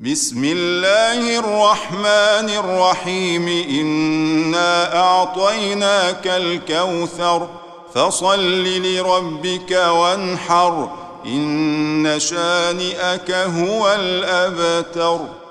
بسم الله الرحمن الرحيم إنا أعطيناك الكوثر فصل لربك وانحر إن شانئك هو الأبتر.